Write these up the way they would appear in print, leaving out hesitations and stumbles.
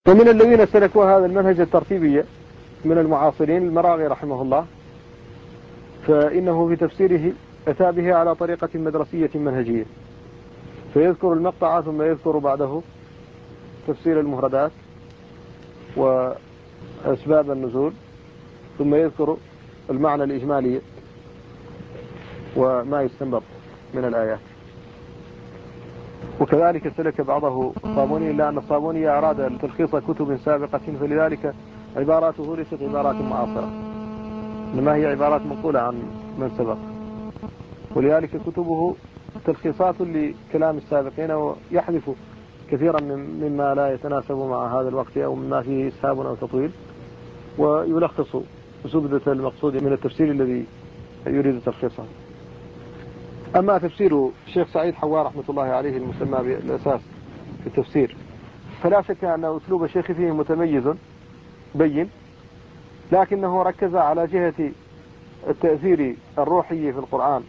ومن الذين سلكوا هذا المنهج الترتيبي من المعاصرين المراغي رحمه الله، فإنه في تفسيره أتى به على طريقة مدرسية منهجية، فيذكر المقطع ثم يذكر بعده تفسير المفردات وأسباب النزول، ثم يذكر المعنى الإجمالي وما يستنبط من الآيات. وكذلك سلك بعضه الصابوني، إلا أن الصابوني أراد تلخيص كتب سابقة، فلذلك عباراته ليست عبارات معاصرة، إنما هي عبارات منقولة عن من سبق، ولذلك كتبه تلخيصات لكلام السابقين، ويحذف كثيرا مما لا يتناسب مع هذا الوقت أو مما فيه إسهاب أو تطويل، ويلخص زبدة المقصود من التفسير الذي يريد تلخيصه. أما تفسير الشيخ سعيد حواء رحمة الله عليه المسمى بالأساس في التفسير، فلا شك أن أسلوب الشيخ فيه متميز بين، لكنه ركز على جهة التأثير الروحي في القرآن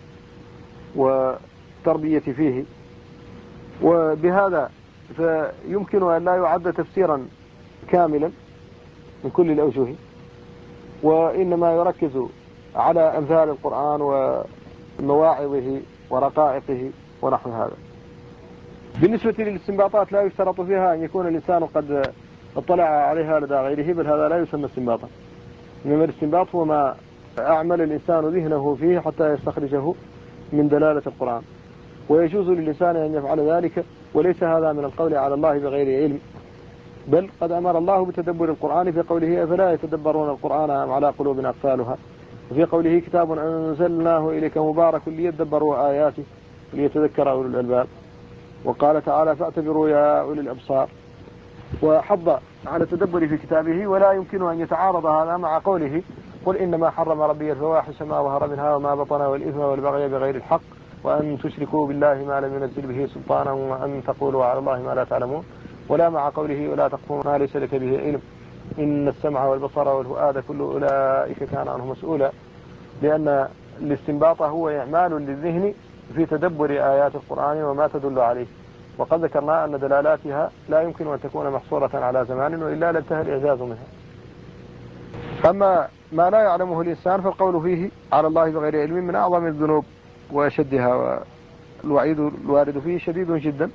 والتربية فيه، وبهذا فيمكن أن لا يعد تفسيرا كاملا من كل الأوجه، وإنما يركز على أمثال القرآن ومواعظه ورقائقه ونحو هذا. بالنسبة للاستنباطات لا يشترط فيها أن يكون الإنسان قد اطلع عليها لدى غيره، بل هذا لا يسمى استنباطا، إنما الاستنباط هو ما أعمل الإنسان ذهنه فيه حتى يستخرجه من دلالة القرآن، ويجوز للإنسان أن يفعل ذلك، وليس هذا من القول على الله بغير علم، بل قد أمر الله بتدبر القرآن في قوله أفلا يتدبرون القرآن أم على قلوب أقفالها، وفي قوله كتاب أنزلناه إليك مبارك ليدبروا آياته ليتذكر أولو الألباب، وقال تعالى فاعتبروا يا أولي الأبصار، وحض على التدبر في كتابه. ولا يمكن أن يتعارض هذا مع قوله قل إنما حرم ربي الفواحش ما ظهر منها وما بطن والإثم والبغي بغير الحق وأن تشركوا بالله ما لم ينزل به سلطانا وأن تقولوا على الله ما لا تعلمون، ولا مع قوله ولا تقف ما ليس لك به علم إن السمع والبصر والفؤاد كل أولئك كان عنه مسؤولا، لأن الاستنباط هو إعمال للذهن في تدبر آيات القرآن وما تدل عليه، وقد ذكرنا أن دلالاتها لا يمكن أن تكون محصورة على زمان، وإلا لانتهى الإعجاز منها. أما ما لا يعلمه الإنسان فالقول فيه على الله بغير علم من أعظم الذنوب وأشدها، والوعيد الوارد فيه شديد جدا،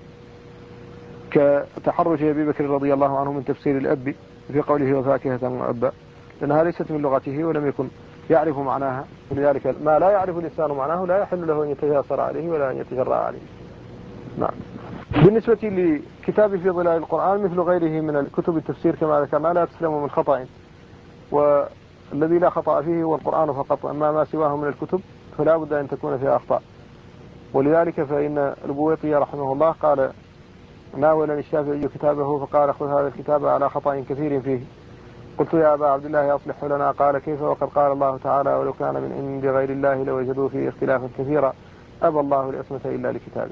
كتحرج أبي بكر رضي الله عنه من تفسير الأب في قوله وفاكهة وأبا، لأنها ليست من لغته ولم يكن يعرف معناها، ولذلك ما لا يعرف الإنسان معناه لا يحل له أن يتجاسر عليه ولا أن يتجرأ عليه. نعم. بالنسبة لكتاب في ظلال القرآن مثل غيره من الكتب التفسير كما ذكرنا لا تسلم من خطأ، والذي لا خطأ فيه هو القرآن فقط، أما ما سواه من الكتب فلا بد أن تكون فيها أخطاء. ولذلك فإن البويطي رحمه الله قال ناولني الشافعي كتابه فقال خذ هذا الكتاب على خطأ كثير فيه، قلت يا أبا عبد الله أصلح لنا، قال كيف وقد قال الله تعالى ولو كان من عند غير الله لوجدوا فيه اختلافا كثيرا أبى الله العصمة إلا لكتابه.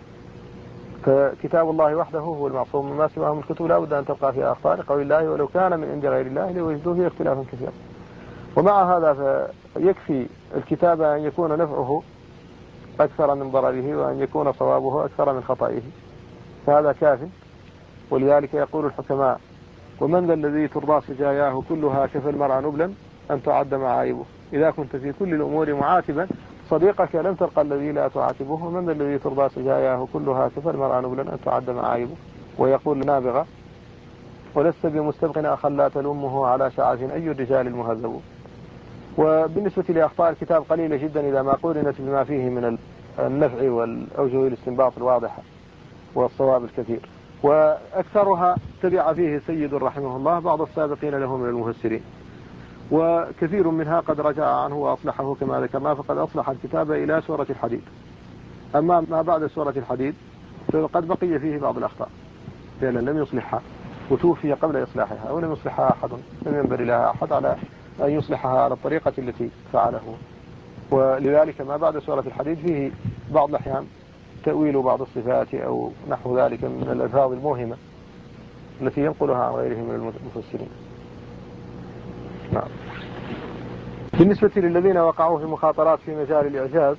فكتاب الله وحده هو المعصوم، وما سواه من الكتب لا بد أن تبقى فيها أخطاء، لقول الله ولو كان من عند غير الله لوجدوا فيه اختلافا كثيرا. ومع هذا فيكفي الكتاب أن يكون نفعه أكثر من ضرره، وأن يكون صوابه أكثر من خطئه، فهذا كاف. ولذلك يقول الحكماء ومن ذا الذي ترضى سجاياه كلها كفى المرء نبلا أن تعد معايبه، إذا كنت في كل الأمور معاتبا صديقك لم تلقى الذي لا تعاتبه، ومن ذا الذي ترضى سجاياه كلها كفى المرء نبلا أن تعد معايبه. ويقول نابغة ولست بمستبق أخا لا تلومه على شعث أي الرجال المهذب. وبالنسبة لأخطاء الكتاب قليلة جدا إذا ما قورنت بما فيه من النفع والأوجه الاستنباط الواضحة والصواب الكثير، وأكثرها تبع فيه سيد رحمه الله بعض السابقين له من المفسرين، وكثير منها قد رجع عنه وأصلحه كما ذكرنا، فقد أصلح الكتاب إلى سورة الحديد. أما ما بعد سورة الحديد فقد بقي فيه بعض الأخطاء فعلا لم يصلحها، وتوفي قبل إصلاحها ولم يصلحها أحد، لم ينبغي لها أحد على أن يصلحها على الطريقة التي فعله. ولذلك ما بعد سورة الحديد فيه بعض الأحيان تأويل بعض الصفات أو نحو ذلك من الألفاظ الموهمة التي ينقلها عن غيره من المفسرين. نعم. بالنسبة للذين وقعوا في مخاطرات في مجال الإعجاز،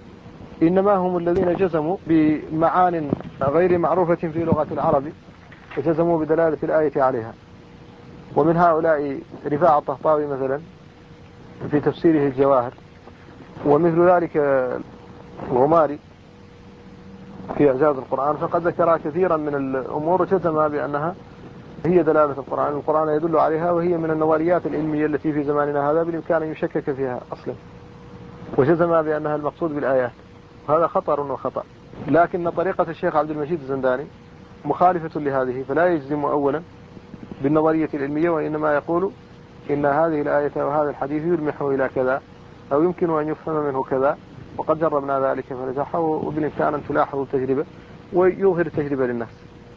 إنما هم الذين جزموا بمعان غير معروفة في لغة العرب وجزموا بدلالة الآية عليها. ومن هؤلاء رفاعة الطهطاوي مثلا في تفسيره الجواهر، ومثل ذلك الغماري في إعجاز القرآن، فقد ذكر كثيرا من الأمور جزم بأنها هي دلالة القرآن يدل عليها، وهي من النظريات العلمية التي في زماننا هذا بالإمكان أن يشكك فيها أصلا، وجزم بأنها المقصود بالآيات، وهذا خطر وخطأ. لكن طريقة الشيخ عبد المجيد الزنداني مخالفة لهذه، فلا يجزم أولا بالنظرية العلمية، وإنما يقول إن هذه الآية وهذا الحديث يلمح إلى كذا، أو يمكن أن يفهم منه كذا، وقد جربنا ذلك فنجح، وبالإمكان أن تلاحظوا التجربة ويظهر التجربة للناس،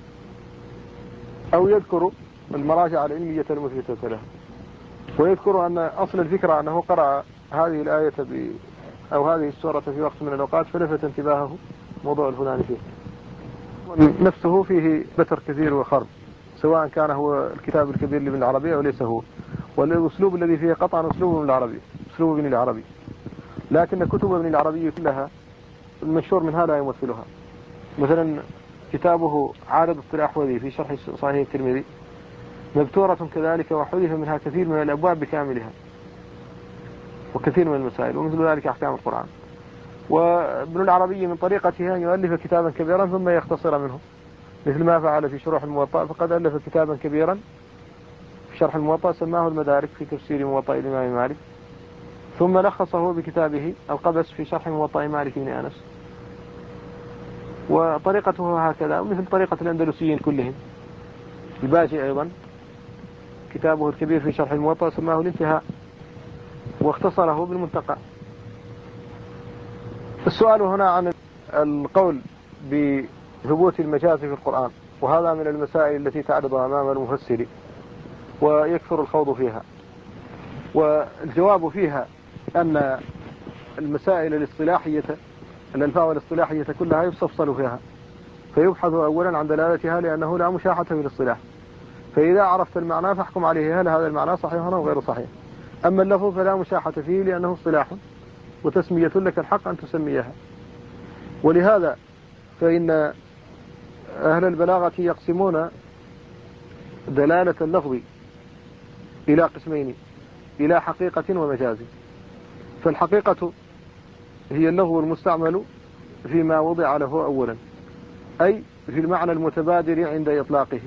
أو يذكر المراجع العلمية المثبتة له، ويذكر أن أصل الفكرة أنه قرأ هذه الآية أو هذه السورة في وقت من الأوقات فلفت انتباهه موضوع الفلاني فيه، نفسه فيه بتر كثير وخرب، سواء كان هو الكتاب الكبير لابن العربي أو ليس هو. والأسلوب الذي فيه قطعا أسلوب ابن العربي، أسلوب ابن العربي، لكن كتب ابن العربي كلها المشهور منها لا يمثلها. مثلا كتابه عارض الطلاحوذي في شرح صحيح الترمذي مبتورة كذلك، وحذف منها كثير من الأبواب بكاملها وكثير من المسائل، ومثل ذلك أحكام القرآن. وابن العربي من طريقته أن يؤلف كتابا كبيرا ثم يختصر منه، مثل ما فعل في شروح الموطأ، فقد ألف كتابا كبيرا في شرح الموطأ سماه المدارك في تفسير موطأ الإمام مالك، ثم لخصه بكتابه القبس في شرح موطأ مالك بن أنس. وطريقته هكذا، مثل طريقة الأندلسيين كلهم. الباجي أيضا كتابه الكبير في شرح الموطأ سماه الانتهاء، واختصره بالمنتقى. السؤال هنا عن القول بثبوت المجاز في القرآن، وهذا من المسائل التي تعرض أمام المفسر ويكثر الخوض فيها، والجواب فيها أن المسائل الاصطلاحية الألفاظ الاصطلاحية كلها يستفصل فيها، فيبحث أولا عن دلالتها، لأنه لا مشاحة في الاصطلاح، فإذا عرفت المعنى فاحكم عليه هل هذا المعنى صحيح أو غير صحيح. أما اللفظ فلا مشاحة فيه، لأنه اصطلاح وتسمية لك الحق أن تسميها. ولهذا فإن أهل البلاغة يقسمون دلالة اللفظ إلى قسمين، إلى حقيقة ومجاز. فالحقيقة هي اللفظ المستعمل فيما وضع له أولا، أي في المعنى المتبادر عند إطلاقه.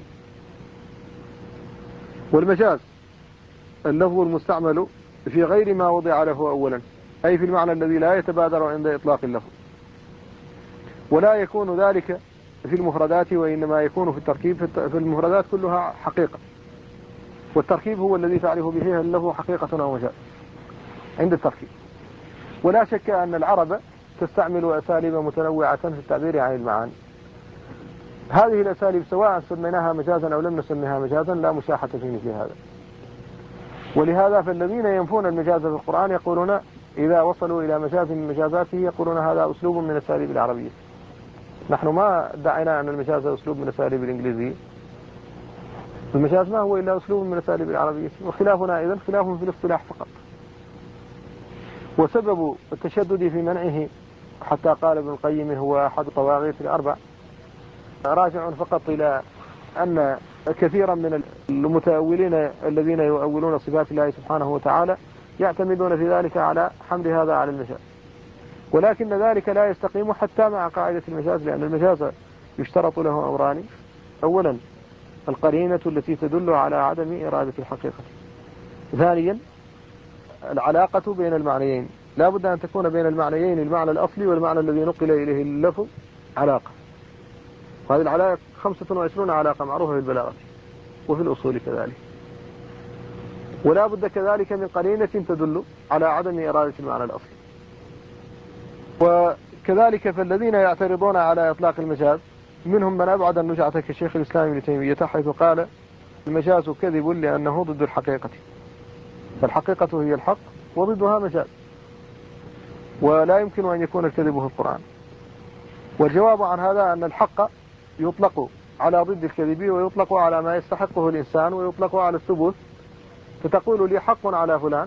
والمجاز اللفظ المستعمل في غير ما وضع له أولا، أي في المعنى الذي لا يتبادر عند إطلاق اللفظ. ولا يكون ذلك في المفردات، وإنما يكون في التركيب. في المفردات كلها حقيقة، والتركيب هو الذي تعرف به هل له حقيقة أو مجاز عند التركيب. ولا شك أن العرب تستعمل أساليب متنوعة في التعبير عن المعاني. هذه الأساليب سواء سميناها مجازا أو لم نسميها مجازا لا مشاحة في مثل هذا. ولهذا فالذين ينفون المجاز في القرآن يقولون إذا وصلوا إلى مجاز من مجازاته يقولون هذا أسلوب من أساليب العربية. نحن ما ادعينا أن المجاز أسلوب من أساليب الإنجليزية. المجاز ما هو إلا أسلوب من أساليب العربية، وخلافنا إذن خلاف في الاصطلاح فقط. وسبب التشدد في منعه حتى قال ابن القيم هو أحد الطواغيت الأربع راجع فقط إلى أن كثيرا من المتأولين الذين يؤولون صفات الله سبحانه وتعالى يعتمدون في ذلك على حمل هذا على المجاز، ولكن ذلك لا يستقيم حتى مع قاعدة المجاز، لأن المجاز يشترط له أمران: أولا القرينة التي تدل على عدم إرادة الحقيقة، ثانيا العلاقة بين المعنيين، لا بد أن تكون بين المعنيين المعنى الأصلي والمعنى الذي نقل إليه اللفظ علاقة. هذه العلاقة 25 علاقة معروفة في البلاغة وفي الأصول كذلك. ولا بد كذلك من قرينة تدل على عدم إرادة المعنى الأصلي. وكذلك فالذين يعترضون على إطلاق المجاز منهم من أبعد النجعة كشيخ الإسلام ابن تيمية، حيث قال المجاز كذب لأنه ضد الحقيقة، فالحقيقة هي الحق وضدها مجاز، ولا يمكن أن يكون الكذب في القرآن. والجواب عن هذا أن الحق يطلق على ضد الكذب، ويطلق على ما يستحقه الإنسان، ويطلق على الثبوت. فتقول لي حق على فلان،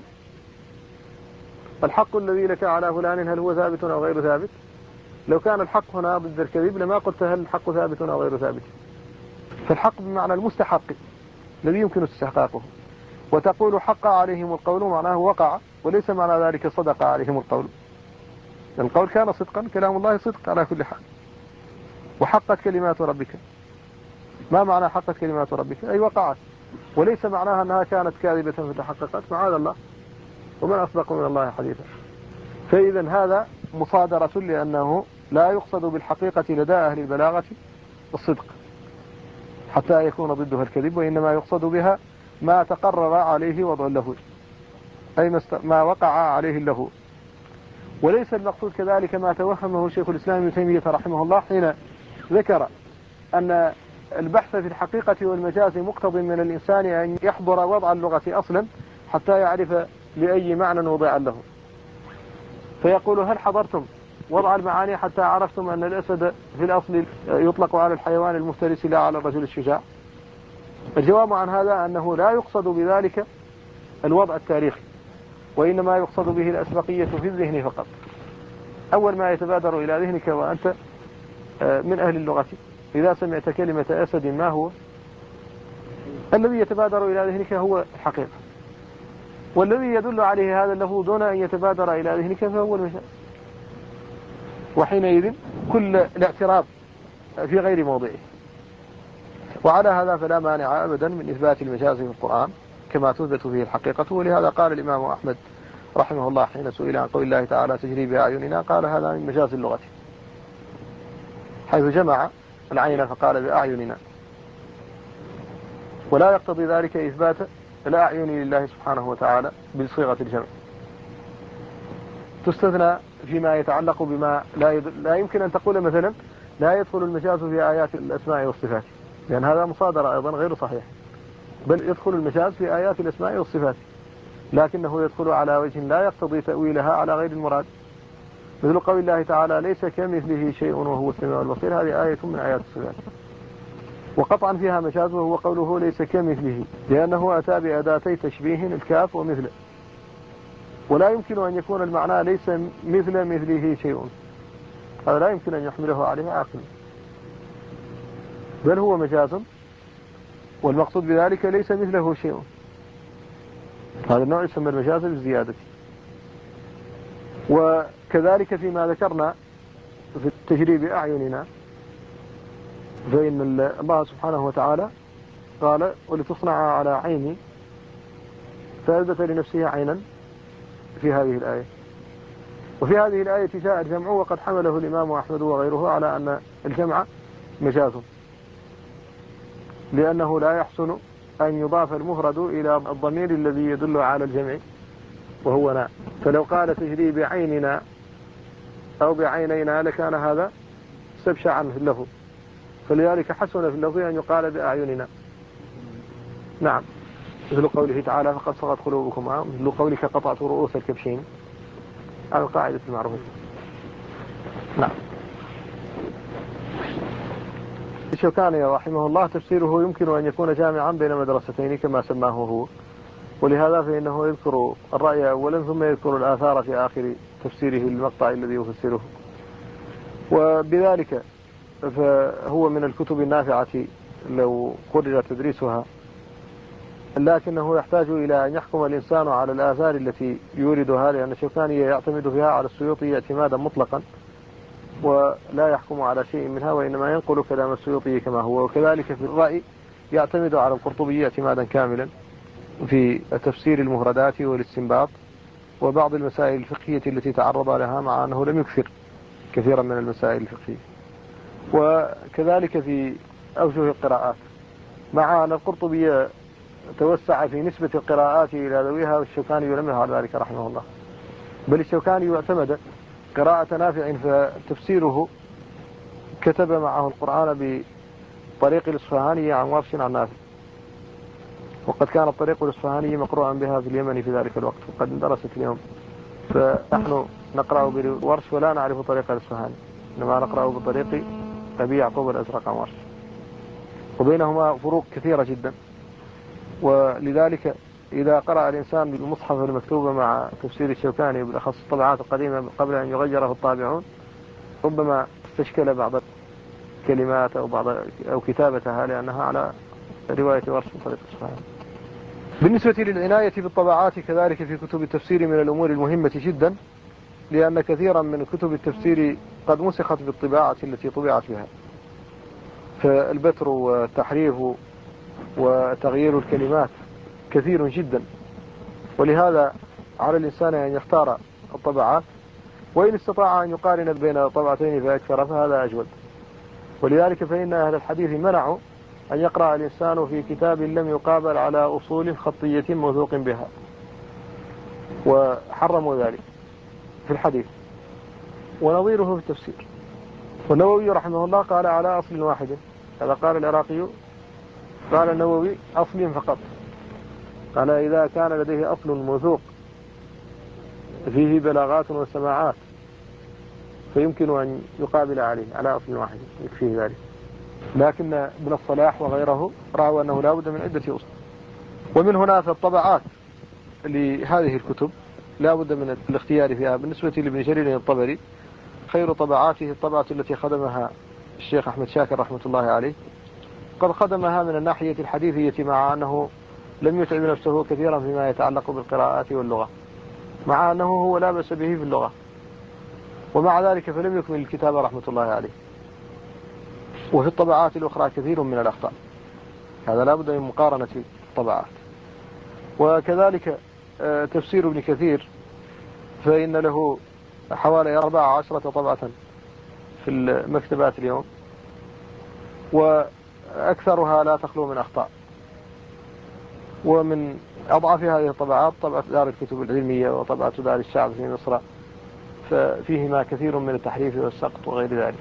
الحق الذي لك على فلان هل هو ثابت أو غير ثابت؟ لو كان الحق هنا ضد الكذب لما قلت هل الحق ثابت أو غير ثابت، فالحق بمعنى المستحق الذي يمكن استحقاقه. وتقول حق عليهم القول معناه وقع، وليس معنى ذلك صدق عليهم القول. القول كان صدقا، كلام الله صدق على كل حال. وحقت كلمات ربك، ما معنى حقت كلمات ربك؟ أي وقعت، وليس معناها أنها كانت كاذبة فتحققت، معاذ الله، ومن أصدق من الله حديثا. فإذا هذا مصادرة، لأنه لا يقصد بالحقيقة لدى أهل البلاغة الصدق حتى يكون ضدها الكذب، وإنما يقصد بها ما تقرر عليه وضع اللهو، أي ما وقع عليه اللهو. وليس المقصود كذلك ما توهمه شيخ الإسلام ابن تيمية رحمه الله حين ذكر أن البحث في الحقيقة والمجاز مقتض من الإنسان أن يحضر وضع اللغة أصلا حتى يعرف لأي معنى وضع له. فيقول: هل حضرتم وضع المعاني حتى عرفتم أن الأسد في الأصل يطلق على الحيوان المفترس لا على الرجل الشجاع؟ الجواب عن هذا أنه لا يقصد بذلك الوضع التاريخي، وإنما يقصد به الأسبقية في الذهن فقط. أول ما يتبادر إلى ذهنك وأنت من أهل اللغة إذا سمعت كلمة أسد ما هو؟ الذي يتبادر إلى ذهنك هو الحقيقة، والذي يدل عليه هذا اللفظ دون أن يتبادر إلى ذهنك فهو المجاز. وحينئذ كل الاعتراض في غير موضعه. وعلى هذا فلا مانع أبدا من إثبات المجاز في القرآن كما تثبت فيه الحقيقة. ولهذا قال الإمام أحمد رحمه الله حين سئل عن قول الله تعالى تجري بأعيننا قال: هذا من مجاز اللغة، حيث جمع العين فقال بأعيننا، ولا يقتضي ذلك إثبات الأعين لله سبحانه وتعالى بصيغة الجمع. تستثنى فيما يتعلق بما لا يمكن أن تقول مثلا لا يدخل المجاز في آيات الأسماء والصفات، لأن هذا مصادرة أيضا غير صحيح، بل يدخل المجاز في آيات الأسماء والصفات، لكنه يدخل على وجه لا يقتضي تأويلها على غير المراد، مثل قول الله تعالى ليس كمثله شيء وهو السميع البصير، هذه آية من آيات الصفات، وقطعا فيها مجاز، وهو قوله ليس كمثله، لأنه أتى بأداتي تشبيه الكاف ومثله، ولا يمكن أن يكون المعنى ليس مثله شيء، هذا لا يمكن أن يحمله عليه عاقل، بل هو مجاز، والمقصود بذلك ليس مثله شيء. هذا النوع يسمى المجاز بالزيادة. وكذلك فيما ذكرنا في التجريب أعيننا، فإن الله سبحانه وتعالى قال ولتصنع على عيني، فأثبت لنفسه عينا في هذه الآية. وفي هذه الآية جاء الجمع، وقد حمله الإمام أحمد وغيره على أن الجمع مجاز، لأنه لا يحسن أن يضاف المفرد إلى الضمير الذي يدل على الجمع وهو نا، فلو قال تجري بعيننا أو بعينينا لكان هذا استبشعا في اللفظ، فلذلك حسن في اللفظ أن يقال بأعيننا. نعم، مثل قوله تعالى فقد صغت قلوبكم، مثل قولك قطعت رؤوس الكبشين، على القاعدة المعروفة. نعم. الشوكاني رحمه الله تفسيره يمكن أن يكون جامعا بين مدرستين كما سماه هو، ولهذا فإنه يذكر الرأي أولا ثم يذكر الآثار في آخر تفسيره للمقطع الذي يفسره، وبذلك فهو من الكتب النافعة لو قرر تدريسها، لكنه يحتاج إلى أن يحكم الإنسان على الآثار التي يوردها، لأن الشوكاني يعتمد فيها على السيوطي اعتمادا مطلقا ولا يحكم على شيء منها، وإنما ينقل كلام السيوطي كما هو. وكذلك في الرأي يعتمد على القرطبي اعتمادا كاملا في تفسير المفردات والاستنباط وبعض المسائل الفقهية التي تعرض لها، مع أنه لم يكثر كثيرا من المسائل الفقهية. وكذلك في أوجه القراءات، مع أن القرطبي توسع في نسبة القراءات إلى ذويها، والشوكاني لم يفعل ذلك رحمه الله، بل الشوكاني اعتمد قراءة نافع فتفسيره كتب معه القرآن بطريق الإصفهاني عن ورش عن نافع، وقد كان الطريق الإصفهاني مقروءا بها في اليمن في ذلك الوقت وقد اندرست اليوم، فنحن نقرأ بورش ولا نعرف طريق الإصفهاني، إنما نقرأ بطريق أبي يعقوب الأزرق عن ورش، وبينهما فروق كثيرة جدا. ولذلك إذا قرأ الإنسان بالمصحف المكتوبة مع تفسير الشوكاني بالأخص الطبعات القديمة قبل أن يغيره الطابعون، ربما استشكل بعض كلمات أو كتابتها، لأنها على رواية ورش من طريق إسفهان. بالنسبة للعناية بالطبعات كذلك في كتب التفسير من الأمور المهمة جدا، لأن كثيرا من كتب التفسير قد مسخت بالطباعة التي طبعت بها، فالبتر والتحريف وتغيير الكلمات كثير جدا، ولهذا على الإنسان أن يختار الطبعات، وإن استطاع أن يقارن بين طبعتين فأكثر فهذا أجود. ولذلك فإن أهل الحديث منعوا أن يقرأ الإنسان في كتاب لم يقابل على أصول خطية موثوق بها، وحرموا ذلك في الحديث، ونظيره في التفسير. والنووي رحمه الله قال على أصل واحد، هذا قال العراقي، قال النووي أصل فقط، قال إذا كان لديه أصل موثوق فيه بلاغات وسماعات فيمكن أن يقابل عليه على أصل واحد يكفيه ذلك. لكن ابن الصلاح وغيره رأوا أنه لا بد من عدة أصول. ومن هنا فالطبعات لهذه الكتب لا بد من الاختيار فيها. بالنسبة لابن جرير الطبري خير طبعاته الطبعة التي خدمها الشيخ أحمد شاكر رحمة الله عليه، قد خدمها من الناحية الحديثية، مع أنه لم يتعب نفسه كثيرا فيما يتعلق بالقراءات واللغة، مع أنه هو لا بأس به في اللغة، ومع ذلك فلم يكمل الكتاب رحمة الله عليه. وفي الطبعات الأخرى كثير من الأخطاء، هذا لا بد من مقارنة الطبعات. وكذلك تفسير ابن كثير فإن له حوالي 14 طبعة في المكتبات اليوم، وأكثرها لا تخلو من أخطاء. ومن أضعف هذه الطبعات طبعة دار الكتب العلمية وطبعة دار الشعب في مصر، ففيهما كثير من التحريف والسقط وغير ذلك.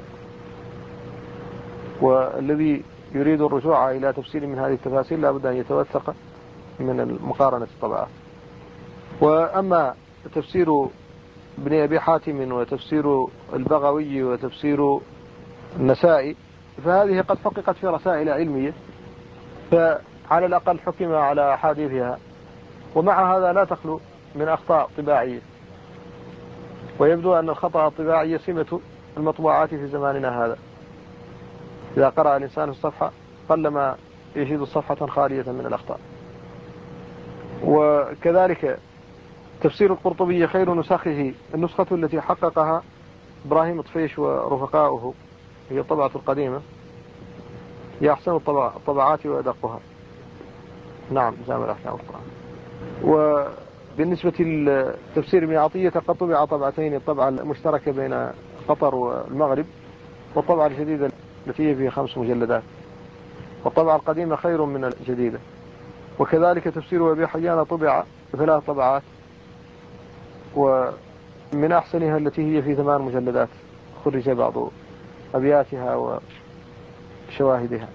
والذي يريد الرجوع إلى تفسير من هذه التفاسير لا بد أن يتوثق من مقارنة الطبعات. وأما تفسير ابن أبي حاتم وتفسير البغوي وتفسير النسائي فهذه قد حققت في رسائل علمية، فعلى الأقل حكم على أحاديثها، ومع هذا لا تخلو من أخطاء طباعية. ويبدو أن الخطأ الطباعي سمة المطبوعات في زماننا هذا، إذا قرأ الإنسان الصفحة قلما يجد صفحة خالية من الأخطاء. وكذلك تفسير القرطبي خير نسخه النسخة التي حققها إبراهيم طفيش ورفقاؤه، هي الطبعة القديمة، هي أحسن الطبعات وأدقها. نعم جامع الأحكام القرآن. وبالنسبة لتفسير ابن عطية قد طبع طبعتين، الطبعة المشتركة بين قطر والمغرب، والطبعة الجديدة التي هي فيها 5 مجلدات، والطبعة القديمة خير من الجديدة. وكذلك تفسير أبي حيان طبع 3 طبعات، ومن أحسنها التي هي في 8 مجلدات، خرج بعض أبياتها وشواهدها.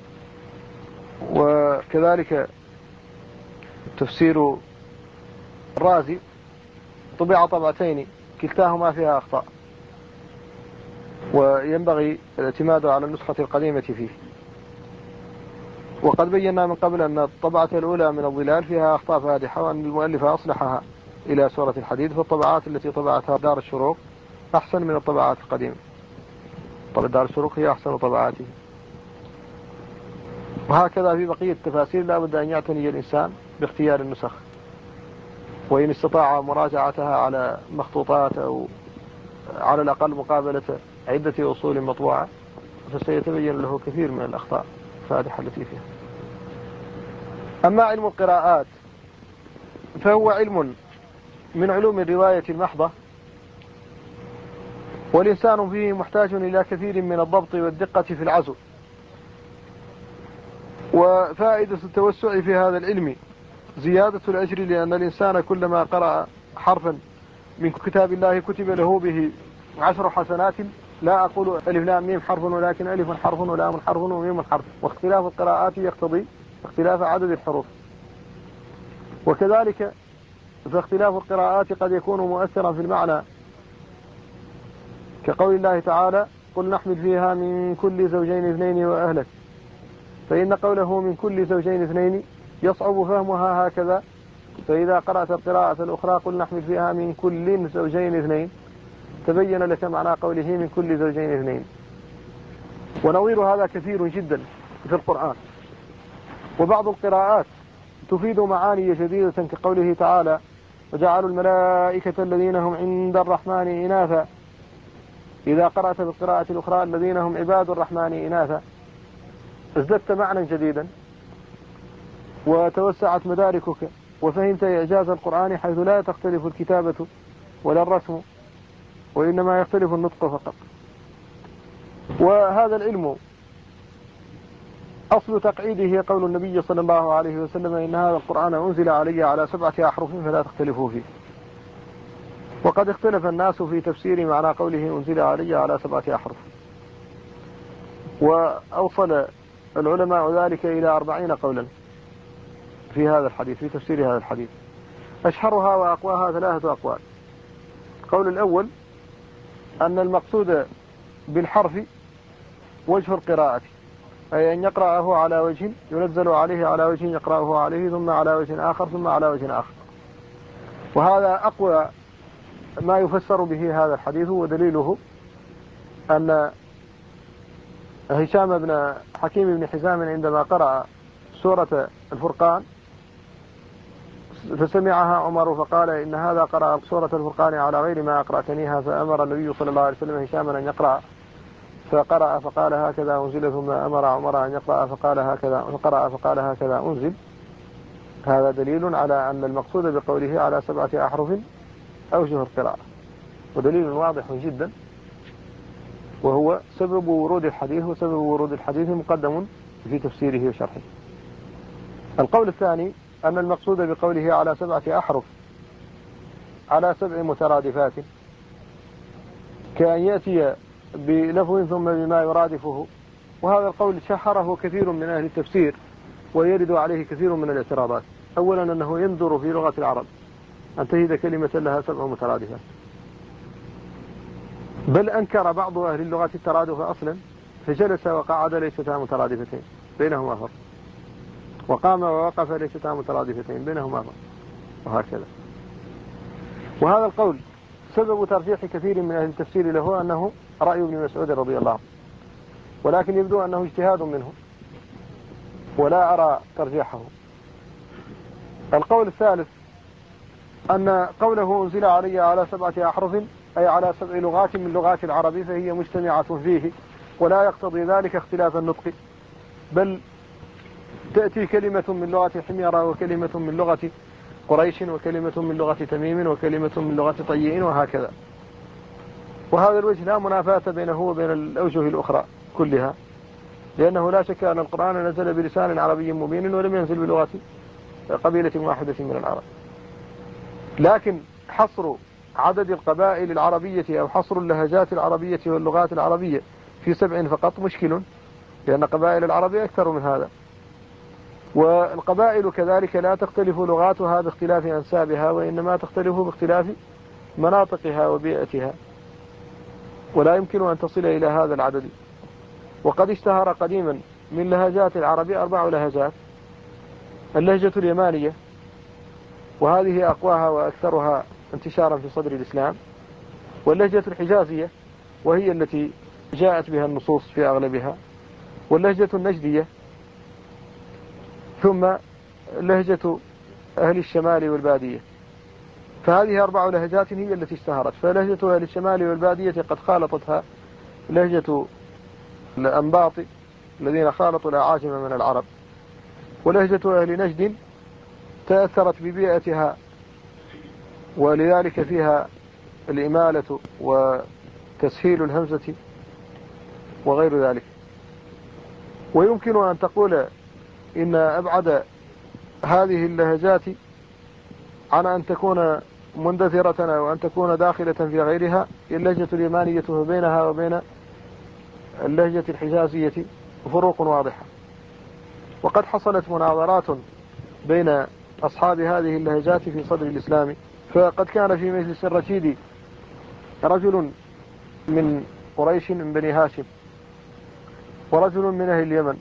وكذلك تفسير الرازي طبع طبعتين كلتاهما فيها أخطاء، وينبغي الاعتماد على النسخة القديمة فيه. وقد بينا من قبل أن الطبعة الأولى من الظلال فيها أخطاء فادحة، وأن المؤلف أصلحها إلى سورة الحديد، فالطبعات التي طبعتها دار الشروق أحسن من الطبعات القديمة. طبعا دار الشروق هي أحسن طبعاته. وهكذا في بقية التفاسير لا بد أن يعتني الإنسان باختيار النسخ، وإن استطاع مراجعتها على مخطوطات أو على الأقل مقابلة عدة أصول مطبوعة، فسيتبين له كثير من الأخطاء الفادحة التي فيها. أما علم القراءات فهو علم من علوم الرواية المحضة، والإنسان فيه محتاج إلى كثير من الضبط والدقة في العزو. وفائدة التوسع في هذا العلم زيادة الأجر، لأن الإنسان كلما قرأ حرفا من كتاب الله كتب له به 10 حسنات. لا أقول ألف لام ميم حرف، ولكن ألف حرف ولام حرف وميم حرف، واختلاف القراءات يقتضي اختلاف عدد الحروف. وكذلك فاختلاف القراءات قد يكون مؤثرا في المعنى، كقول الله تعالى قل نحمل فيها من كل زوجين 2 وأهلك، فإن قوله من كل زوجين 2 يصعب فهمها هكذا، فإذا قرأت القراءة الأخرى قل نحمل فيها من كل زوجين 2 تبين لك معنى قوله من كل زوجين 2. ونظير هذا كثير جدا في القرآن. وبعض القراءات تفيد معاني شديدة كقوله تعالى: وجعلوا الملائكة الذين هم عند الرحمن إناثا. إذا قرأت بالقراءة الأخرى: الذين هم عباد الرحمن إناثا، ازددت معنى جديدا وتوسعت مداركك، وفهمت إعجاز القرآن حيث لا تختلف الكتابة ولا الرسم، وإنما يختلف النطق فقط. وهذا العلم أصل تقعيده قول النبي صلى الله عليه وسلم: إن هذا القرآن أنزل علي على 7 أحرف فلا تختلفوا فيه. وقد اختلف الناس في تفسير معنى قوله أنزل علي على 7 أحرف، وأوصل العلماء ذلك إلى 40 قولا في هذا الحديث، في تفسير هذا الحديث. أشهرها وأقواها 3 أقوال. القول الأول أن المقصود بالحرف وجه القراءة، أي أن يقرأه على وجه ينزل عليه على وجه يقرأه عليه، ثم على وجه آخر، ثم على وجه آخر. وهذا أقوى ما يفسر به هذا الحديث. ودليله أن هشام بن حكيم بن حزام عندما قرأ سورة الفرقان فسمعها عمر فقال: إن هذا قرأ سورة الفرقان على غير ما أقرأتنيها. فأمر النبي صلى الله عليه وسلم هشاما أن يقرأ، فقرأ فقال: هكذا أنزل. ثم أمر عمر أن يقرأ فقال: هكذا، فقرأ فقال: هكذا أنزل. هذا دليل على أن المقصود بقوله على 7 أحرف أوجه القراءة، ودليل واضح جدا، وهو سبب ورود الحديث. وسبب ورود الحديث مقدم في تفسيره وشرحه. القول الثاني أن المقصود بقوله على 7 أحرف على 7 مترادفات، كأن يأتي بلفظ ثم بما يرادفه. وهذا القول شهره كثير من أهل التفسير ويرد عليه كثير من الاعتراضات. أولا أنه يندر في لغة العرب أن تجد كلمة لها 7 مترادفات، بل أنكر بعض أهل اللغة الترادف أصلا، فجلس وقعد ليستا مترادفتين بينهما فرق، وقام ووقف ليستا مترادفتين بينهما فرق، وهكذا. وهذا القول سبب ترجيح كثير من أهل التفسير له أنه رأي ابن مسعود رضي الله عنه، ولكن يبدو أنه اجتهاد منه، ولا أرى ترجيحه. القول الثالث أن قوله أنزل علي على 7 أحرف أي على 7 لغات من لغات العرب، فهي مجتمعة فيه، ولا يقتضي ذلك اختلاف النطق، بل تأتي كلمة من لغة حميرة، وكلمة من لغة قريش، وكلمة من لغة تميم، وكلمة من لغة طيين، وهكذا. وهذا الوجه لا منافاة بينه وبين الأوجه الأخرى كلها، لأنه لا شك أن القرآن نزل بلسان عربي مبين، ولم ينزل بلغة قبيلة واحدة من العرب. لكن حصر عدد القبائل العربية أو حصر اللهجات العربية واللغات العربية في 7 فقط مشكل، لأن قبائل العرب أكثر من هذا. والقبائل كذلك لا تختلف لغاتها باختلاف أنسابها، وإنما تختلف باختلاف مناطقها وبيئتها، ولا يمكن أن تصل إلى هذا العدد. وقد اشتهر قديما من لهجات العرب 4 لهجات: اللهجة اليمانية، وهذه أقواها وأكثرها انتشارا في صدر الإسلام، واللهجة الحجازية وهي التي جاءت بها النصوص في أغلبها، واللهجة النجدية، ثم لهجة أهل الشمال والبادية. فهذه 4 لهجات هي التي اشتهرت. فلهجة أهل الشمال والبادية قد خالطتها لهجة الأنباط الذين خالطوا الأعاجم من العرب، ولهجة أهل نجد تأثرت ببيئتها، ولذلك فيها الإمالة وتسهيل الهمزة وغير ذلك. ويمكن أن تقول إن أبعد هذه اللهجات عن أن تكون مندثرة أو أن تكون داخلة في غيرها اللهجة اليمانية، وبينها وبين اللهجة الحجازية فروق واضحة. وقد حصلت مناظرات بين أصحاب هذه اللهجات في صدر الإسلام، فقد كان في مجلس الرشيد رجل من قريش من بني هاشم، ورجل من أهل اليمن،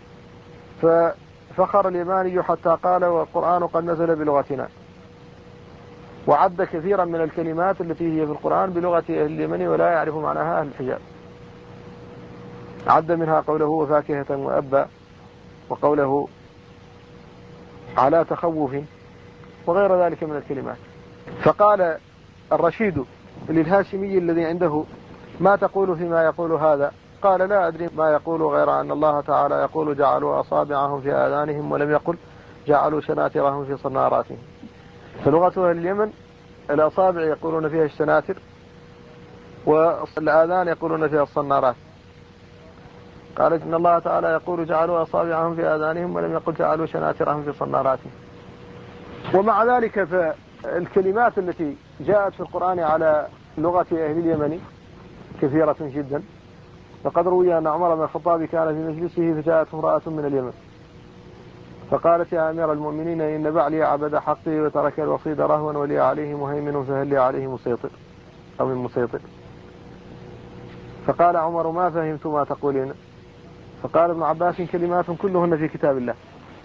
ففخر اليماني حتى قال: والقرآن قد نزل بلغتنا، وعد كثيرا من الكلمات التي هي في القرآن بلغة أهل اليمن ولا يعرف معناها أهل الحجاز. عد منها قوله وفاكهة وأبا، وقوله على تخوف، وغير ذلك من الكلمات. فقال الرشيد للهاشمي الذي عنده: ما تقول فيما يقول هذا؟ قال: لا أدري ما يقول، غير أن الله تعالى يقول جعلوا أصابعهم في آذانهم، ولم يقل جعلوا شناترهم في صناراتهم. فلغة أهل اليمن الأصابع يقولون فيها الشناتر، والآذان يقولون فيها الصنارات. قال إن الله تعالى يقول جعلوا أصابعهم في آذانهم، ولم يقل جعلوا شناترهم في صناراتهم. ومع ذلك فالكلمات التي جاءت في القرآن على لغة أهل اليمن كثيرة جدا. فقد روي أن عمر بن الخطاب كان في مجلسه فجاءت امرأة من اليمن فقالت: يا أمير المؤمنين، إن بعلي عبد حقي وترك الوصيد رهوا ولي عليه مهيمن، فهل لي عليه مسيطر أو من مسيطر؟ فقال عمر: ما فهمت ما تقولين. فقال ابن عباس: كلمات كلهن في كتاب الله.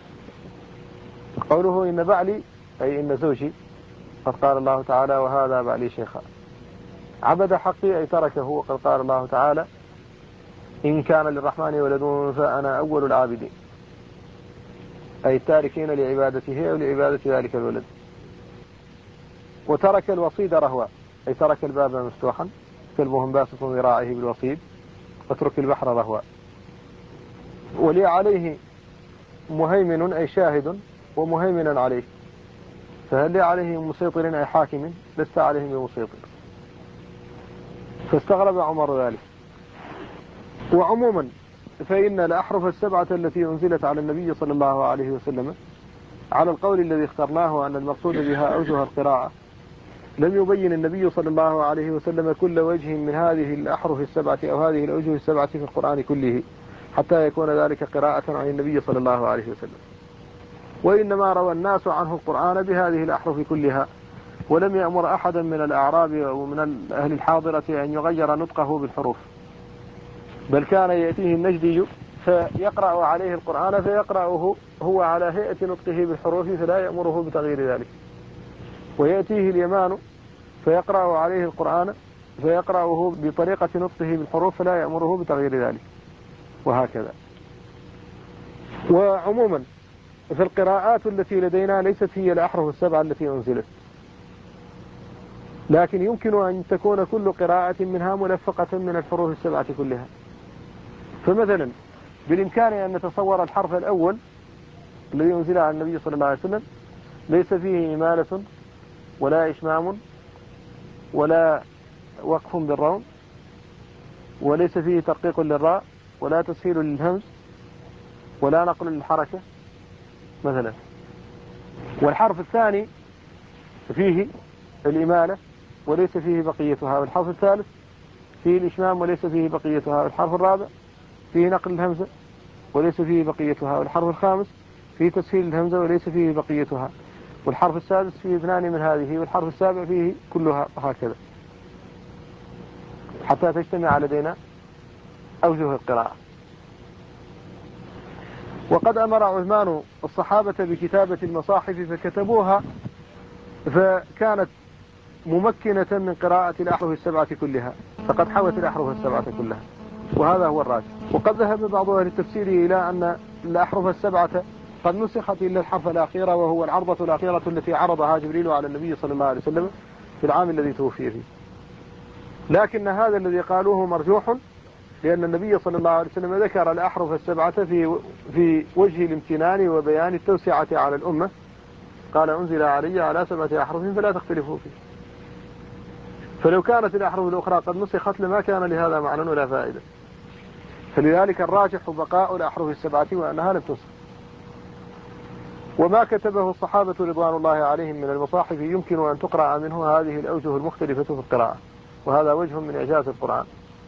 قوله إن بعلي أي إن زوجي، قد قال الله تعالى: وهذا بعلي شيخا. عبد حقي أي تركه، وقد قال الله تعالى: إن كان للرحمن ولد فأنا أول العابدين، أي التاركين لعبادته أو لعبادة ذلك الولد. وترك الوصيد رهوا، أي ترك الباب مفتوحا، كلبهم باسط ذراعه بالوصيد، واترك البحر رهوا. ولي عليه مهيمن أي شاهد ومهيمنا عليه، فهل لي عليه مسيطر أي حاكم، لست عليهم بمسيطر. فاستغرب عمر ذلك. وعموما فإن الأحرف السبعة التي أنزلت على النبي صلى الله عليه وسلم على القول الذي اخترناه أن المقصود بها أوجه القراءة، لم يبين النبي صلى الله عليه وسلم كل وجه من هذه الأحرف السبعة أو هذه الأوجه السبعة في القرآن كله حتى يكون ذلك قراءة عن النبي صلى الله عليه وسلم. وإنما روى الناس عنه القرآن بهذه الأحرف كلها، ولم يأمر أحدا من الأعراب أو من أهل الحاضرة أن يغير نطقه بالحروف، بل كان يأتيه النجدي فيقرأ عليه القرآن فيقرأه هو على هيئة نطقه بالحروف فلا يأمره بتغيير ذلك، ويأتيه اليمان فيقرأ عليه القرآن فيقرأه بطريقة نطقه بالحروف فلا يأمره بتغيير ذلك، وهكذا. وعموما في القراءات التي لدينا ليست هي الأحرف السبعة التي أنزلت، لكن يمكن أن تكون كل قراءة منها ملفقة من الحروف السبعة كلها. فمثلا بالإمكان أن نتصور الحرف الأول الذي أنزل على النبي صلى الله عليه وسلم ليس فيه إمالة ولا إشمام ولا وقف بالروم، وليس فيه ترقيق للراء ولا تسهيل للهمز ولا نقل للحركة مثلا. والحرف الثاني فيه الإمالة وليس فيه بقيتها، والحرف الثالث فيه الإشمام وليس فيه بقيتها، والحرف الرابع فيه نقل الهمزة وليس فيه بقيتها، والحرف الخامس فيه تسهيل الهمزة وليس فيه بقيتها، والحرف السادس فيه اثنان من هذه، والحرف السابع فيه كلها، هكذا حتى تجتمع لدينا أوجه القراءة. وقد أمر عثمان الصحابة بكتابة المصاحف فكتبوها، فكانت ممكنة من قراءة الأحرف السبعة كلها، فقد حوت الأحرف السبعة كلها، وهذا هو الراجح. وقد ذهب بعض أهل التفسير إلى أن الأحرف السبعة قد نسخت إلا الحرف الأخير، وهو العرضة الأخيرة التي عرضها جبريل على النبي صلى الله عليه وسلم في العام الذي توفي فيه. لكن هذا الذي قالوه مرجوح، لأن النبي صلى الله عليه وسلم ذكر الأحرف السبعة في وجه الامتنان وبيان التوسعة على الأمة، قال أنزل علي على 7 أحرف فلا تختلفوا فيه. فلو كانت الأحرف الأخرى قد نسخت لما كان لهذا معنى ولا فائدة، فلذلك الراجح بقاء الأحرف السبعة وأنها لم تنسخ. وما كتبه الصحابة رضوان الله عليهم من المصاحف يمكن أن تقرأ منه هذه الأوجه المختلفة في القراءة، وهذا وجه من إعجاز القرآن.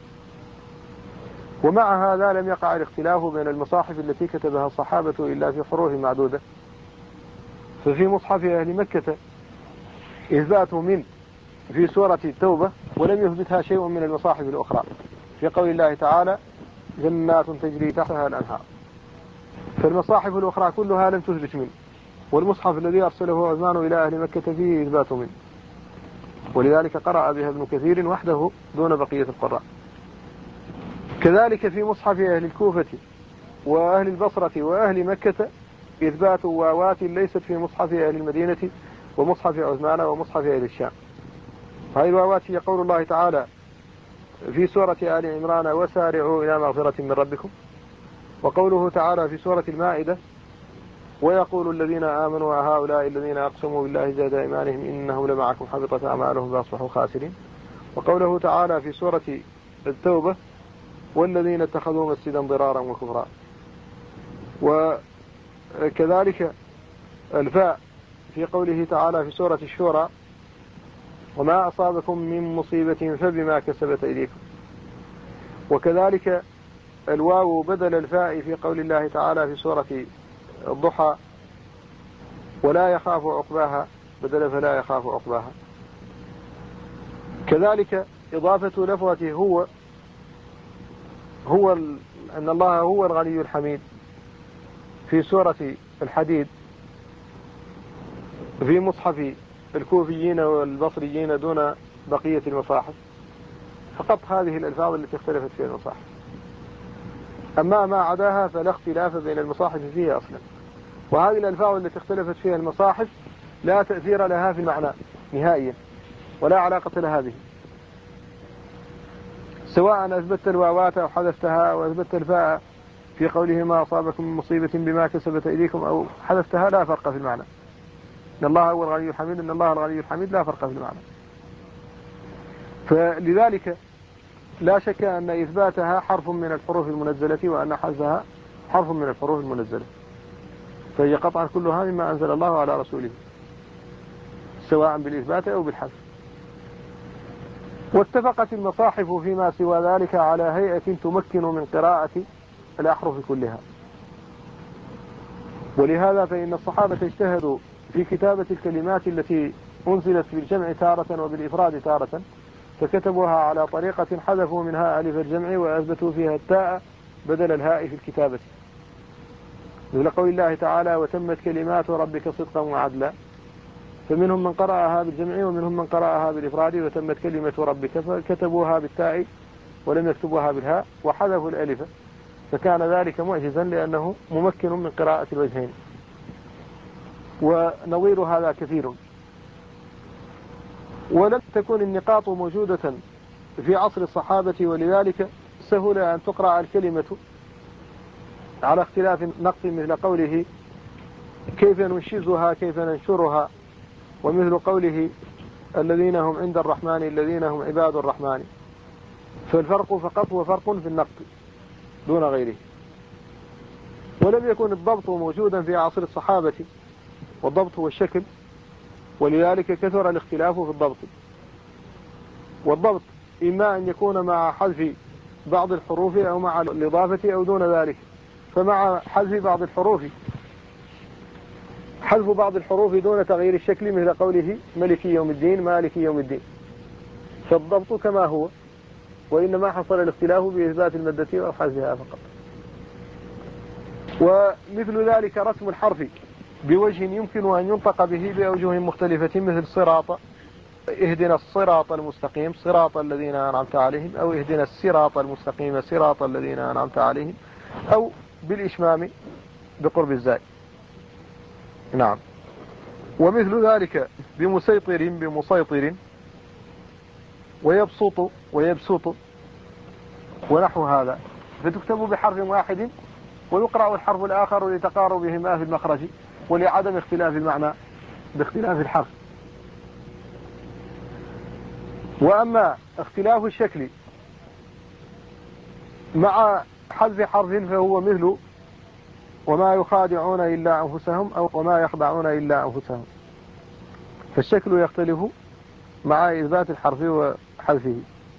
ومع هذا لم يقع الاختلاف بين المصاحف التي كتبها الصحابة إلا في حروف معدودة. ففي مصحف أهل مكة إثبات من في سورة التوبة، ولم يثبتها شيء من المصاحف الأخرى في قول الله تعالى جنات تجري تحتها الأنهار. فالمصاحف الأخرى كلها لم تثبت منه، والمصحف الذي أرسله عثمان إلى أهل مكة فيه إثبات منه، ولذلك قرأ بها ابن كثير وحده دون بقية القراء. كذلك في مصحف أهل الكوفة وأهل البصرة وأهل مكة إثبات واوات ليست في مصحف أهل المدينة ومصحف عثمان ومصحف أهل الشام. هذه الواوات هي قول الله تعالى في سورة آل عمران وسارعوا إلى مغفرة من ربكم، وقوله تعالى في سورة المائدة ويقول الذين آمنوا هؤلاء الذين أقسموا بالله جهد أيمانهم إنه لمعكم حبطت أعمالهم فأصبحوا خاسرين، وقوله تعالى في سورة التوبة والذين اتخذوا مسجدا ضرارا وكفرا. وكذلك الفاء في قوله تعالى في سورة الشورى وما أصابكم من مصيبة فبما كسبت أيديكم. وكذلك الواو بدل الفاء في قول الله تعالى في سورة الضحى ولا يخاف عقباها بدل فلا يخاف عقباها. كذلك إضافة لفظة هو أن الله هو الغني الحميد في سورة الحديد في مصحف الكوفيين والبصريين دون بقية المصاحف، فقط هذه الألفاظ التي اختلفت فيها المصاحف. أما ما عداها فلا اختلاف بين المصاحف فيها أصلا، وهذه الألفاظ التي اختلفت فيها المصاحف لا تأثير لها في المعنى نهائيا ولا علاقة لها به، سواء أثبتت الواوات أو حذفتها أو أثبتت الفاء في قوله ما أصابكم من مصيبة بما كسبت أيديكم أو حذفتها لا فرق في المعنى. إن الله هو الغني الحميد، إن الله الغني الحميد لا فرق في المعنى. فلذلك لا شك أن إثباتها حرف من الحروف المنزلة وأن حذفها حرف من الحروف المنزلة، فهي قطعا كلها مما أنزل الله على رسوله سواء بالإثبات أو بالحذف. واتفقت المصاحف فيما سوى ذلك على هيئة تمكن من قراءة الأحرف كلها، ولهذا فإن الصحابة اجتهدوا في كتابة الكلمات التي أنزلت بالجمع تارة وبالإفراد تارة، فكتبوها على طريقة حذفوا منها ألف الجمع وأثبتوا فيها التاء بدل الهاء في الكتابة، مثل قول الله تعالى وتمت كلمات ربك صدقا وعدلا، فمنهم من قرأها بالجمع ومنهم من قرأها بالإفراد وتمت كلمة ربك، فكتبوها بالتاء ولم يكتبوها بالهاء وحذفوا الألف، فكان ذلك معجزا لأنه ممكن من قراءة الوجهين. ونظير هذا كثير. ولم تكن النقاط موجودة في عصر الصحابة، ولذلك سهل أن تقرأ الكلمة على اختلاف نقص، مثل قوله كيف ننشزها كيف ننشرها، ومثل قوله الذين هم عند الرحمن الذين هم عباد الرحمن. فالفرق فقط هو فرق في النقص دون غيره. ولم يكن الضبط موجودا في عصر الصحابة، والضبط هو الشكل، ولذلك كثر الاختلاف في الضبط. والضبط إما أن يكون مع حذف بعض الحروف أو مع الإضافة أو دون ذلك. فمع حذف بعض الحروف حذف بعض الحروف دون تغيير الشكل، مثل قوله ملك يوم الدين مالك يوم الدين، فالضبط كما هو، وإنما حصل الاختلاف بإثبات المادة أو حذفها فقط. ومثل ذلك رسم الحرف بوجه يمكن أن ينطق به بأوجه مختلفة، مثل صراط، اهدنا الصراط المستقيم صراط الذين أنعمت عليهم، أو اهدنا الصراط المستقيم صراط الذين أنعمت عليهم، أو بالإشمام بقرب الزاي. نعم. ومثل ذلك بمسيطر بمسيطر، ويبسط ويبسط، ونحو هذا، فتكتب بحرف واحد ويقرأ الحرف الآخر لتقاربهما في المخرج ولعدم اختلاف المعنى باختلاف الحرف. وأما اختلاف الشكل مع حذف حرف فهو مثل وما يخادعون إلا أنفسهم أو وما يخدعون إلا أنفسهم، فالشكل يختلف مع إثبات الحرف وحذفه.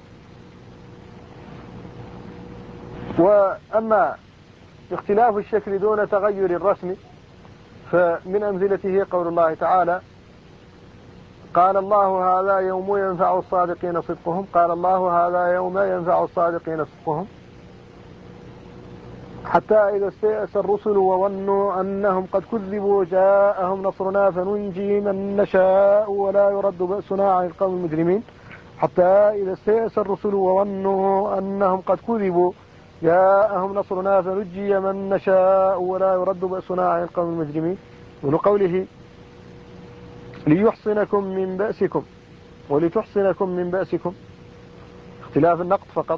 وأما اختلاف الشكل دون تغير الرسم فمن أمثلته قول الله تعالى قال الله هذا يوم ينفع الصادقين صدقهم، قال الله هذا يوم ينفع الصادقين صدقهم، حتى إذا استيأس الرسل وظنوا أنهم قد كذبوا جاءهم نصرنا فننجي من نشاء ولا يرد بأسنا عن القوم المجرمين، حتى إذا استيأس الرسل وظنوا أنهم قد كذبوا جاءهم نصرنا فنجي من نشاء ولا يرد بأسنا عن القوم المجرمين. من قوله ليحصنكم من بأسكم ولتحصنكم من بأسكم، اختلاف النقط فقط،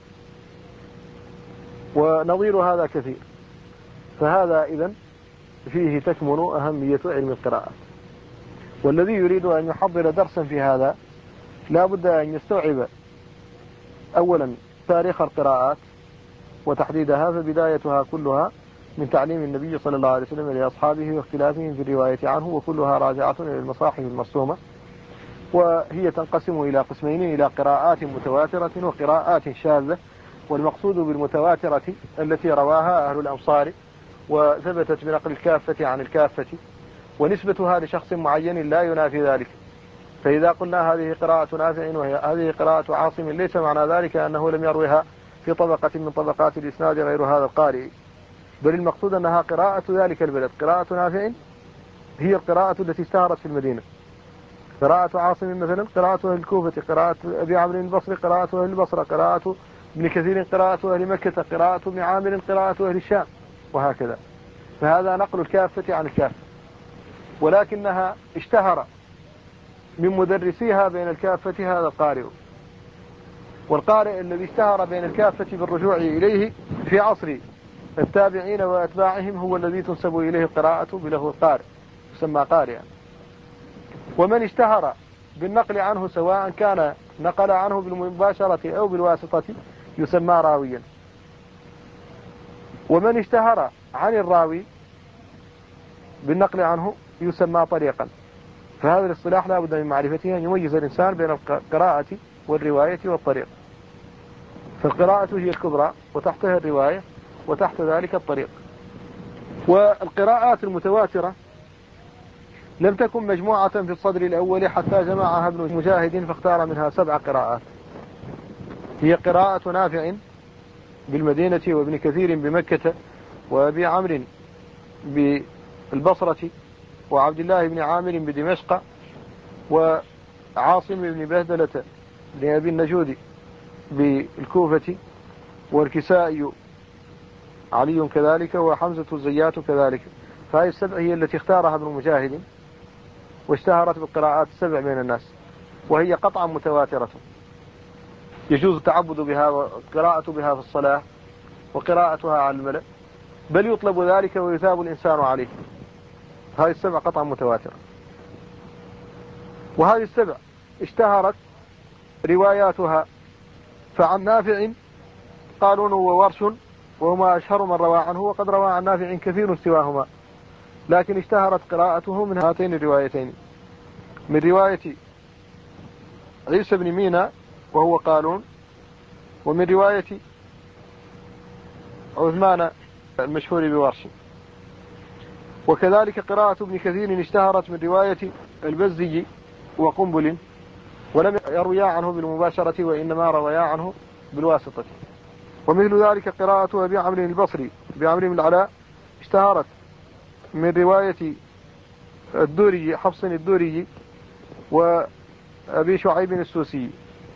ونظير هذا كثير. فهذا إذن فيه تكمن أهمية علم القراءات. والذي يريد أن يحضر درسا في هذا لا بد أن يستوعب أولا تاريخ القراءات وتحديدها، فبدايتها كلها من تعليم النبي صلى الله عليه وسلم لأصحابه واختلافهم في الرواية عنه، وكلها راجعة إلى المصاحف المرسومة، وهي تنقسم إلى قسمين: إلى قراءات متواترة وقراءات شاذة. والمقصود بالمتواترة التي رواها أهل الأمصار وثبتت بنقل الكافة عن الكافة، ونسبتها لشخص معين لا ينافي ذلك. فإذا قلنا هذه قراءة نافع وهذه قراءة عاصم، ليس معنى ذلك أنه لم يروها في طبقة من طبقات الإسناد غير هذا القارئ، بل المقصود أنها قراءة ذلك البلد. قراءة نافع هي القراءة التي اشتهرت في المدينة، قراءة عاصم مثلا قراءة أهل الكوفة، قراءة أبي عمرو البصري قراءة أهل البصرة، قراءة ابن كثير قراءة أهل مكة، قراءة ابن عامر قراءة أهل الشام، وهكذا. فهذا نقل الكافة عن الكافة، ولكنها اشتهر من مدرسيها بين الكافة هذا القارئ. والقارئ الذي اشتهر بين الكافة بالرجوع إليه في عصر التابعين وأتباعهم هو الذي تنسب إليه القراءة بله القارئ، يسمى قارئا. ومن اشتهر بالنقل عنه سواء كان نقل عنه بالمباشرة أو بالواسطة يسمى راويا. ومن اشتهر عن الراوي بالنقل عنه يسمى طريقا. فهذا الاصطلاح لا بد من معرفته، أن يميز الإنسان بين القراءة والرواية والطريق. فالقراءة هي الكبرى، وتحتها الرواية، وتحت ذلك الطريق. والقراءات المتواترة لم تكن مجموعة في الصدر الأول حتى جمعها ابن مجاهد فاختار منها 7 قراءات. هي قراءة نافع بالمدينة، وابن كثير بمكة، وأبي عمرو بالبصرة، وعبد الله بن عامر بدمشق، وعاصم بن بهدلة لأبي النجود بالكوفة، والكسائي علي كذلك، وحمزة الزيات كذلك. فهذه 7 هي التي اختارها ابن مجاهد واشتهرت بالقراءات 7 بين الناس، وهي قطعا متواترة يجوز التعبد بها والقراءة بها في الصلاة وقراءتها على الملأ، بل يطلب ذلك ويثاب الإنسان عليه. هذه 7 قطعا متواترة. وهذه 7 اشتهرت رواياتها، فعن نافع قالون وورش وهما أشهر من روى عنه، وقد روى عن نافع كثير سواهما، لكن اشتهرت قراءته من هاتين الروايتين: من رواية عيسى بن مينا وهو قالون، ومن رواية عثمان المشهور بورش. وكذلك قراءة ابن كثير اشتهرت من رواية البزي وقنبل، ولم يرويا عنه بالمباشرة وإنما رويا عنه بالواسطة. ومثل ذلك قراءة أبي عمرو البصري بعمرو بن العلاء اشتهرت من رواية الدوري حفص الدوري وأبي شعيب السوسي،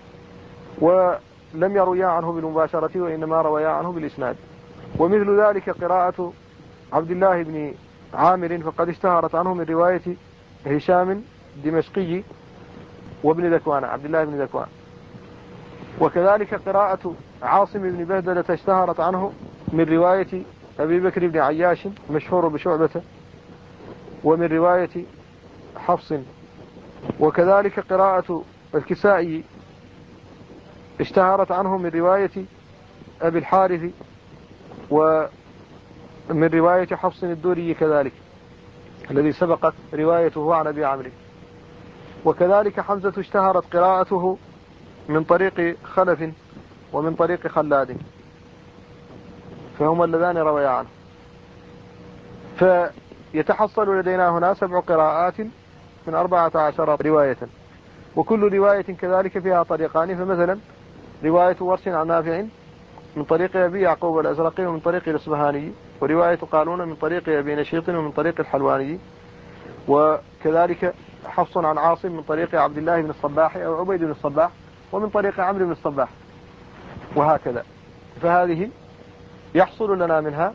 ولم يرويا عنه بالمباشرة وإنما رويا عنه بالإسناد. ومثل ذلك قراءة عبد الله بن عامر، فقد اشتهرت عنه من رواية هشام الدمشقي وابن ذكوان، عبد الله بن ذكوان. وكذلك قراءة عاصم بن بهدلة اشتهرت عنه من رواية أبي بكر بن عياش مشهور بشعبة، ومن رواية حفص. وكذلك قراءة الكسائي اشتهرت عنه من رواية أبي الحارث، ومن رواية حفص الدوري كذلك الذي سبقت روايته عن أبي عمرو. وكذلك حمزة اشتهرت قراءته من طريق خلف ومن طريق خلاد، فهما اللذان رويا عنه. فيتحصل لدينا هنا 7 قراءات من 14 رواية، وكل رواية كذلك فيها طريقان. فمثلا رواية ورش عن نافع من طريق أبي يعقوب الأزرقي ومن طريق الإصبهاني، ورواية قالون من طريق أبي نشيط ومن طريق الحلواني، وكذلك حفص عن عاصم من طريق عبد الله بن الصباح أو عبيد بن الصباح ومن طريق عمرو بن الصباح، وهكذا. فهذه يحصل لنا منها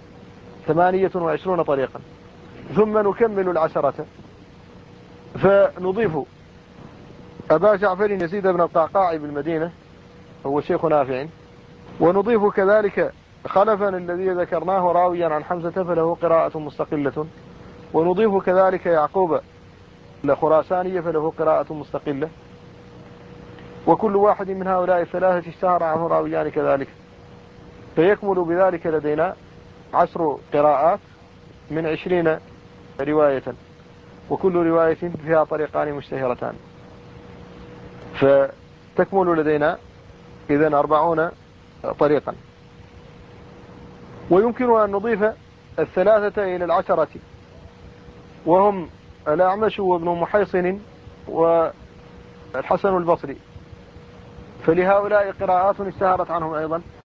28 طريقا. ثم نكمل العشرة فنضيف أبا جعفر يزيد بن القعقاع بالمدينة هو شيخ نافع، ونضيف كذلك خلفا الذي ذكرناه راويا عن حمزة فله قراءة مستقلة، ونضيف كذلك يعقوب الخراساني فله قراءة مستقلة، وكل واحد من هؤلاء الثلاثة اشتهر عنه راويان كذلك، فيكمل بذلك لدينا 10 قراءات من 20 رواية، وكل رواية فيها طريقان مشتهرتان، فتكمل لدينا إذن 40 طريقا. ويمكن أن نضيف 3 إلى 10 وهم الأعمش وابن محيصن والحسن البصري، فلهؤلاء قراءات اشتهرت عنهم أيضا